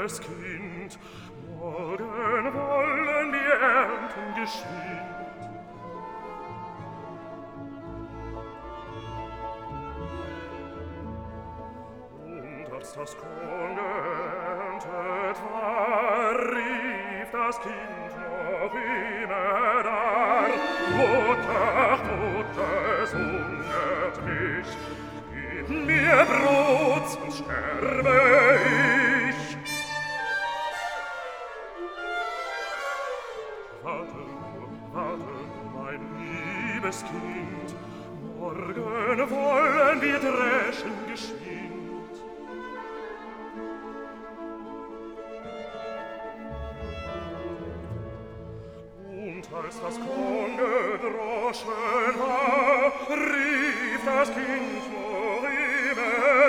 liebes Kind, morgen wollen wir ernten geschwind. Und als das Korn geerntet war, rief das Kind noch immer da: Mutter, Mutter, es hungert mich, gib mir Brot, sonst sterbe ich. Warte, mein liebes Kind, morgen wollen wir dreschen geschwind. Und als das Korn gedroschen war, rief das Kind noch immer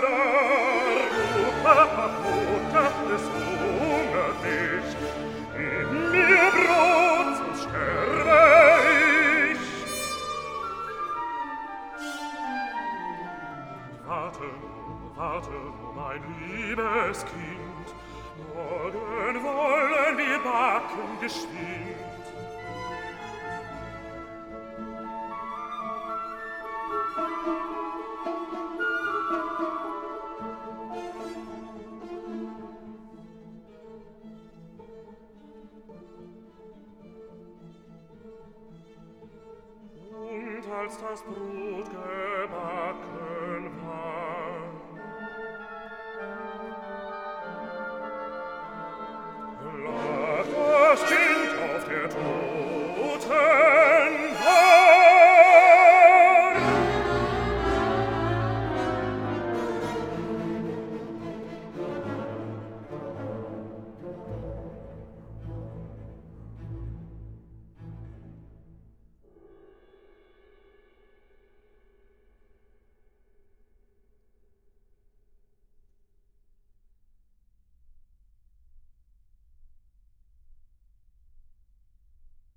da: Mutter, es hungert mich, gib mir Brot, sonst sterbe ich. Warte, mein liebes Kind, morgen wollen wir backen geschwind. Und als das Brot gebacken